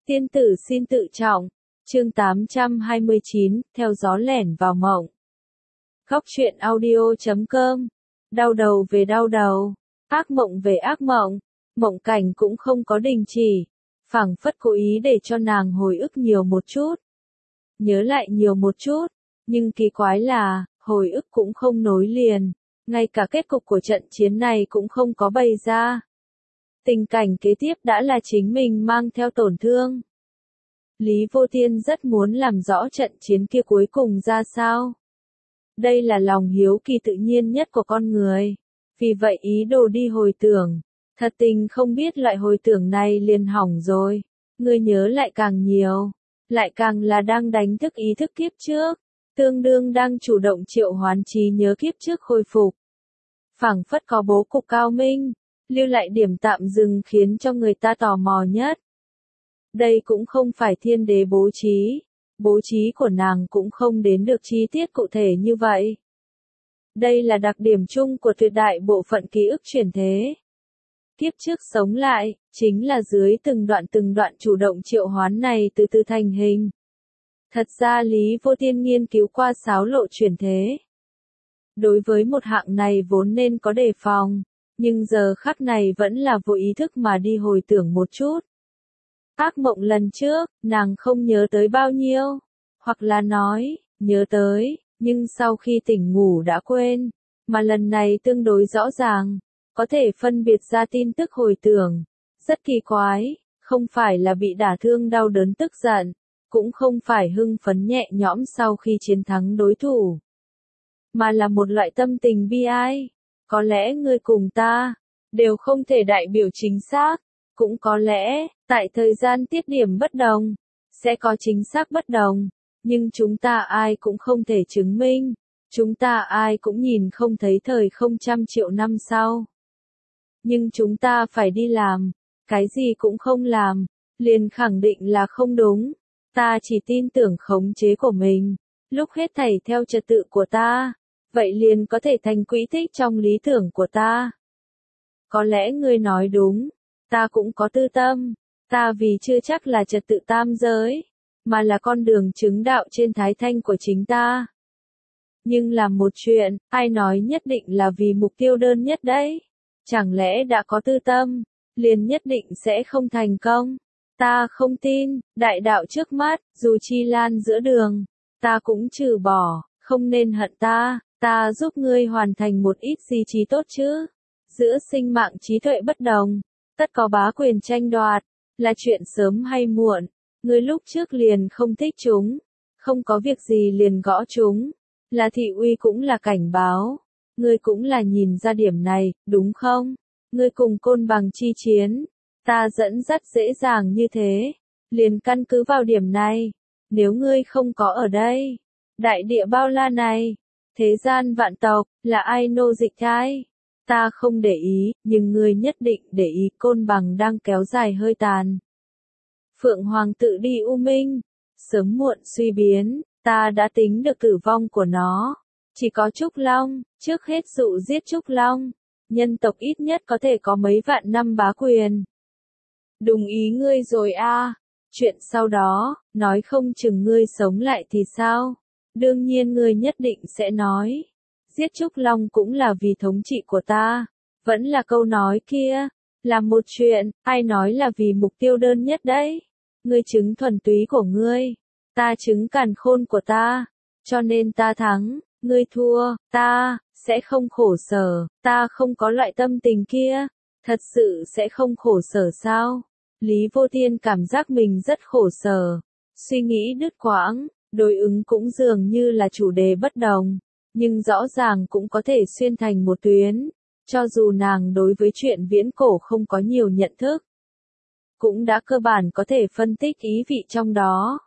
Tiên tử xin tự trọng. Chương 829, theo gió lẻn vào mộng. Góc truyện audio.com. Đau đầu về đau đầu, ác mộng về ác mộng, mộng cảnh cũng không có đình chỉ, phảng phất cố ý để cho nàng hồi ức nhiều một chút, nhớ lại nhiều một chút, nhưng kỳ quái là, hồi ức cũng không nối liền, ngay cả kết cục của trận chiến này cũng không có bày ra. Tình cảnh kế tiếp đã là chính mình mang theo tổn thương. Lý Vô Tiên rất muốn làm rõ trận chiến kia cuối cùng ra sao. Đây là lòng hiếu kỳ tự nhiên nhất của con người. Vì vậy ý đồ đi hồi tưởng. Thật tình không biết loại hồi tưởng này liền hỏng rồi. Người nhớ lại càng nhiều. Lại càng là đang đánh thức ý thức kiếp trước. Tương đương đang chủ động triệu hoán trí nhớ kiếp trước khôi phục. Phảng phất có bố cục cao minh. Lưu lại điểm tạm dừng khiến cho người ta tò mò nhất. Đây cũng không phải thiên đế bố trí của nàng cũng không đến được chi tiết cụ thể như vậy. Đây là đặc điểm chung của tuyệt đại bộ phận ký ức chuyển thế. Kiếp trước sống lại, chính là dưới từng đoạn chủ động triệu hoán này từ từ thành hình. Thật ra Lý Vô Tiên nghiên cứu qua sáo lộ chuyển thế. Đối với một hạng này vốn nên có đề phòng, nhưng giờ khắc này vẫn là vô ý thức mà đi hồi tưởng một chút. Ác mộng lần trước, nàng không nhớ tới bao nhiêu, hoặc là nói, nhớ tới, nhưng sau khi tỉnh ngủ đã quên, mà lần này tương đối rõ ràng, có thể phân biệt ra tin tức hồi tưởng. Rất kỳ quái, không phải là bị đả thương đau đớn tức giận, cũng không phải hưng phấn nhẹ nhõm sau khi chiến thắng đối thủ, mà là một loại tâm tình bi ai. Có lẽ ngươi cùng ta, đều không thể đại biểu chính xác. Cũng có lẽ, tại thời gian tiết điểm bất đồng, sẽ có chính xác bất đồng, nhưng chúng ta ai cũng không thể chứng minh, chúng ta ai cũng nhìn không thấy thời không trăm triệu năm sau. Nhưng chúng ta phải đi làm, cái gì cũng không làm, liền khẳng định là không đúng, ta chỉ tin tưởng khống chế của mình, lúc hết thảy theo trật tự của ta, vậy liền có thể thành quỹ tích trong lý tưởng của ta. Có lẽ ngươi nói đúng. Ta cũng có tư tâm, ta vì chưa chắc là trật tự tam giới, mà là con đường chứng đạo trên thái thanh của chính ta. Nhưng làm một chuyện, ai nói nhất định là vì mục tiêu đơn nhất đấy? Chẳng lẽ đã có tư tâm, liền nhất định sẽ không thành công? Ta không tin, đại đạo trước mắt, dù chi lan giữa đường, ta cũng trừ bỏ, không nên hận ta, ta giúp ngươi hoàn thành một ít gì trí tốt chứ. Giữa sinh mạng trí tuệ bất đồng. Tất có bá quyền tranh đoạt, là chuyện sớm hay muộn, ngươi lúc trước liền không thích chúng, không có việc gì liền gõ chúng, là thị uy cũng là cảnh báo, ngươi cũng là nhìn ra điểm này, đúng không? Ngươi cùng Côn Bằng chi chiến, ta dẫn dắt dễ dàng như thế, liền căn cứ vào điểm này, nếu ngươi không có ở đây, đại địa bao la này, thế gian vạn tộc, là ai nô dịch ai? Ta không để ý, nhưng ngươi nhất định để ý Côn Bằng đang kéo dài hơi tàn. Phượng Hoàng tự đi u minh, sớm muộn suy biến, ta đã tính được tử vong của nó. Chỉ có Trúc Long, trước hết dụ giết Trúc Long, nhân tộc ít nhất có thể có mấy vạn năm bá quyền. Đúng ý ngươi rồi a. Chuyện sau đó, nói không chừng ngươi sống lại thì sao? Đương nhiên ngươi nhất định sẽ nói. Giết Trúc Long cũng là vì thống trị của ta, vẫn là câu nói kia, làm một chuyện, ai nói là vì mục tiêu đơn nhất đấy, ngươi chứng thuần túy của ngươi, ta chứng càn khôn của ta, cho nên ta thắng, ngươi thua, ta, sẽ không khổ sở, ta không có loại tâm tình kia, thật sự sẽ không khổ sở sao? Lý Vô Tiên cảm giác mình rất khổ sở, suy nghĩ đứt quãng, đối ứng cũng dường như là chủ đề bất đồng. Nhưng rõ ràng cũng có thể xuyên thành một tuyến, cho dù nàng đối với chuyện viễn cổ không có nhiều nhận thức. Cũng đã cơ bản có thể phân tích ý vị trong đó.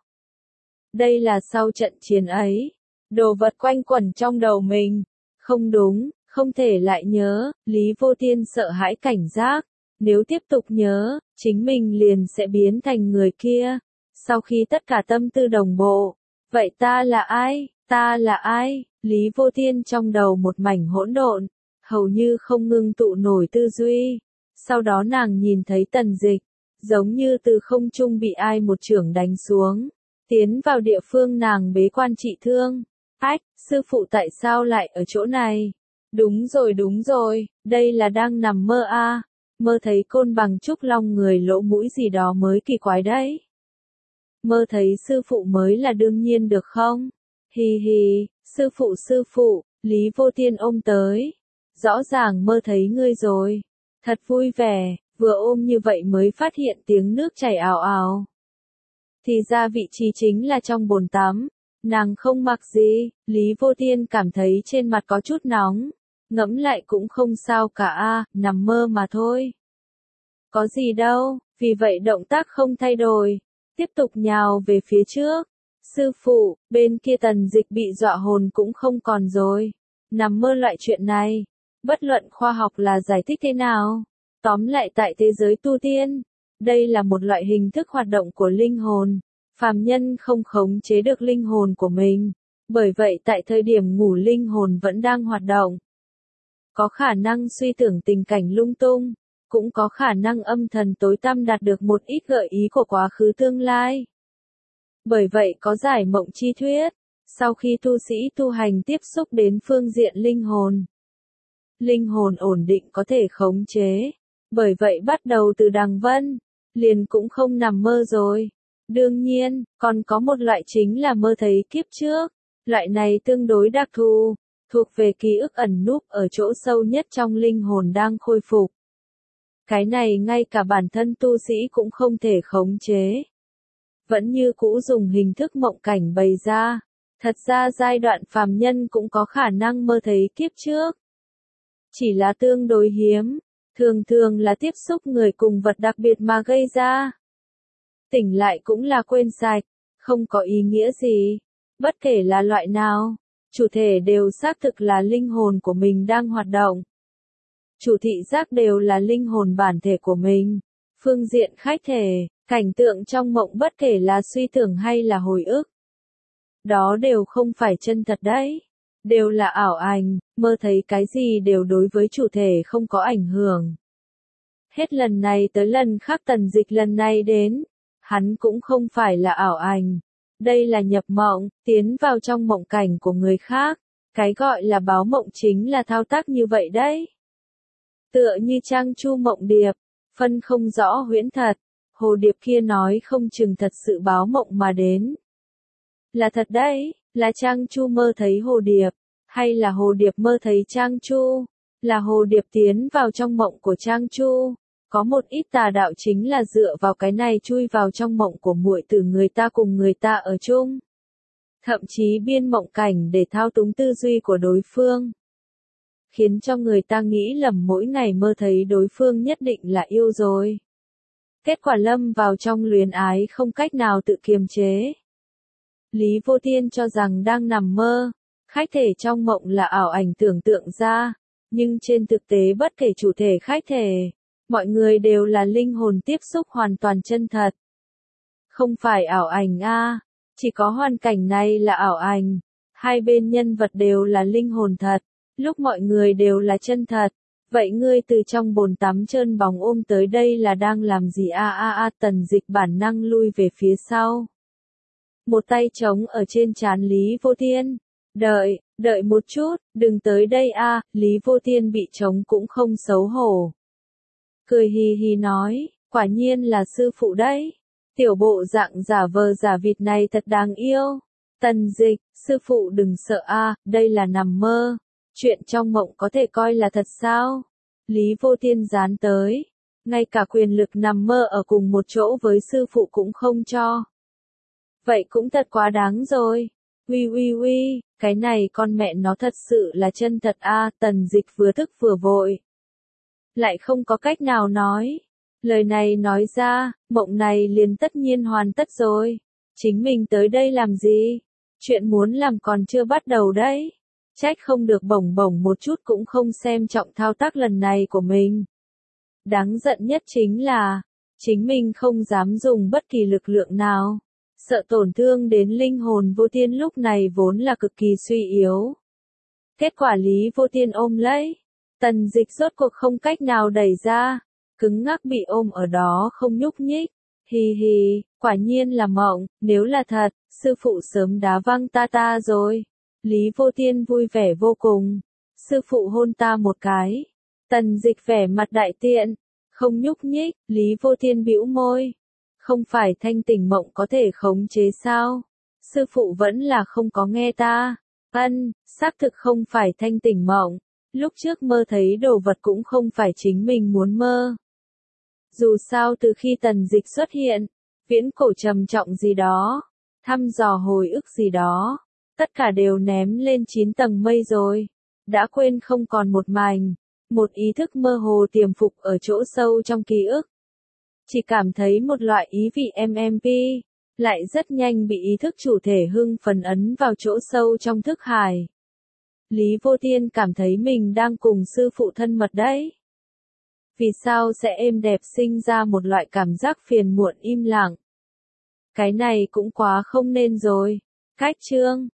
Đây là sau trận chiến ấy, đồ vật quanh quẩn trong đầu mình, không đúng, không thể lại nhớ, Lý Vô Tiên sợ hãi cảnh giác, nếu tiếp tục nhớ, chính mình liền sẽ biến thành người kia, sau khi tất cả tâm tư đồng bộ, vậy ta là ai, ta là ai? Lý Vô Tiên trong đầu một mảnh hỗn độn, hầu như không ngưng tụ nổi tư duy. Sau đó nàng nhìn thấy Tần Dịch, giống như từ không trung bị ai một chưởng đánh xuống, tiến vào địa phương nàng bế quan trị thương. Ách, sư phụ tại sao lại ở chỗ này? Đúng rồi, đây là đang nằm mơ a, mơ thấy Côn Bằng Trúc Long người lỗ mũi gì đó mới kỳ quái đấy. Mơ thấy sư phụ mới là đương nhiên được không? Hi hi, sư phụ, Lý Vô Tiên ôm tới. Rõ ràng mơ thấy ngươi rồi. Thật vui vẻ, vừa ôm như vậy mới phát hiện tiếng nước chảy ào ào. Thì ra vị trí chính là trong bồn tắm. Nàng không mặc gì, Lý Vô Tiên cảm thấy trên mặt có chút nóng. Ngẫm lại cũng không sao cả a, nằm mơ mà thôi. Có gì đâu, vì vậy động tác không thay đổi. Tiếp tục nhào về phía trước. Sư phụ, bên kia Tần Dịch bị dọa hồn cũng không còn rồi. Nằm mơ loại chuyện này, bất luận khoa học là giải thích thế nào. Tóm lại tại thế giới tu tiên, đây là một loại hình thức hoạt động của linh hồn. Phàm nhân không khống chế được linh hồn của mình. Bởi vậy tại thời điểm ngủ linh hồn vẫn đang hoạt động. Có khả năng suy tưởng tình cảnh lung tung, cũng có khả năng âm thần tối tăm đạt được một ít gợi ý của quá khứ tương lai. Bởi vậy có giải mộng chi thuyết, sau khi tu sĩ tu hành tiếp xúc đến phương diện linh hồn ổn định có thể khống chế. Bởi vậy bắt đầu từ Đằng Vân, liền cũng không nằm mơ rồi. Đương nhiên, còn có một loại chính là mơ thấy kiếp trước. Loại này tương đối đặc thù, thuộc về ký ức ẩn núp ở chỗ sâu nhất trong linh hồn đang khôi phục. Cái này ngay cả bản thân tu sĩ cũng không thể khống chế. Vẫn như cũ dùng hình thức mộng cảnh bày ra. Thật ra giai đoạn phàm nhân cũng có khả năng mơ thấy kiếp trước. Chỉ là tương đối hiếm, thường là tiếp xúc người cùng vật đặc biệt mà gây ra. Tỉnh lại cũng là quên sạch, không có ý nghĩa gì. Bất kể là loại nào, chủ thể đều xác thực là linh hồn của mình đang hoạt động. Chủ thị giác đều là linh hồn bản thể của mình. Phương diện khách thể, cảnh tượng trong mộng bất kể là suy tưởng hay là hồi ức. Đó đều không phải chân thật đấy. Đều là ảo ảnh, mơ thấy cái gì đều đối với chủ thể không có ảnh hưởng. Hết lần này tới lần khác Tần Dịch lần này đến. Hắn cũng không phải là ảo ảnh. Đây là nhập mộng, tiến vào trong mộng cảnh của người khác. Cái gọi là báo mộng chính là thao tác như vậy đấy. Tựa như Trang Chu mộng điệp, phân không rõ huyễn thật. Hồ điệp kia nói không chừng thật sự báo mộng mà đến. Là thật đấy, là Trang Chu mơ thấy hồ điệp, hay là hồ điệp mơ thấy Trang Chu, là hồ điệp tiến vào trong mộng của Trang Chu. Có một ít tà đạo chính là dựa vào cái này chui vào trong mộng của muội tử người ta cùng người ta ở chung. Thậm chí biên mộng cảnh để thao túng tư duy của đối phương. Khiến cho người ta nghĩ lầm mỗi ngày mơ thấy đối phương nhất định là yêu rồi. Kết quả lâm vào trong luyến ái không cách nào tự kiềm chế. Lý Vô Tiên cho rằng đang nằm mơ, khách thể trong mộng là ảo ảnh tưởng tượng ra, nhưng trên thực tế bất kể chủ thể khách thể, mọi người đều là linh hồn tiếp xúc hoàn toàn chân thật. Không phải ảo ảnh a, chỉ có hoàn cảnh này là ảo ảnh, hai bên nhân vật đều là linh hồn thật, lúc mọi người đều là chân thật. Vậy ngươi từ trong bồn tắm trơn bóng ôm tới đây là đang làm gì a? Tần Dịch bản năng lui về phía sau. Một tay trống ở trên trán Lý Vô Tiên. Đợi một chút, đừng tới đây a. Lý Vô Tiên bị trống cũng không xấu hổ. Cười hì hì nói, quả nhiên là sư phụ đấy. Tiểu bộ dạng giả vờ giả vịt này thật đáng yêu. Tần Dịch, sư phụ đừng sợ a, đây là nằm mơ. Chuyện trong mộng có thể coi là thật sao? Lý Vô Tiên dán tới. Ngay cả quyền lực nằm mơ ở cùng một chỗ với sư phụ cũng không cho. Vậy cũng thật quá đáng rồi. Uy, cái này con mẹ nó thật sự là chân thật a. Tần Dịch vừa thức vừa vội. Lại không có cách nào nói. Lời này nói ra, mộng này liền tất nhiên hoàn tất rồi. Chính mình tới đây làm gì? Chuyện muốn làm còn chưa bắt đầu đấy. Trách không được bổng một chút cũng không xem trọng thao tác lần này của mình. Đáng giận nhất chính là, chính mình không dám dùng bất kỳ lực lượng nào. Sợ tổn thương đến linh hồn Vô Tiên lúc này vốn là cực kỳ suy yếu. Kết quả Lý Vô Tiên ôm lấy. Tần Dịch rốt cuộc không cách nào đẩy ra. cứng ngắc bị ôm ở đó không nhúc nhích. Hì hì, quả nhiên là mộng, nếu là thật, sư phụ sớm đá văng ta rồi. Lý Vô Tiên vui vẻ vô cùng. Sư phụ hôn ta một cái. Tần Dịch vẻ mặt đại tiện, không nhúc nhích, Lý Vô Tiên bĩu môi. Không phải thanh tỉnh mộng có thể khống chế sao? Sư phụ vẫn là không có nghe ta. Xác thực không phải thanh tỉnh mộng. Lúc trước mơ thấy đồ vật cũng không phải chính mình muốn mơ. Dù sao từ khi Tần Dịch xuất hiện, viễn cổ trầm trọng gì đó, thăm dò hồi ức gì đó, tất cả đều ném lên 9 tầng mây rồi. Đã quên không còn một mảnh, một ý thức mơ hồ tiềm phục ở chỗ sâu trong ký ức. Chỉ cảm thấy một loại ý vị MMP, lại rất nhanh bị ý thức chủ thể hưng phấn ấn vào chỗ sâu trong thức hải. Lý Vô Tiên cảm thấy mình đang cùng sư phụ thân mật đấy. Vì sao sẽ êm đẹp sinh ra một loại cảm giác phiền muộn im lặng? Cái này cũng quá không nên rồi. Cách chương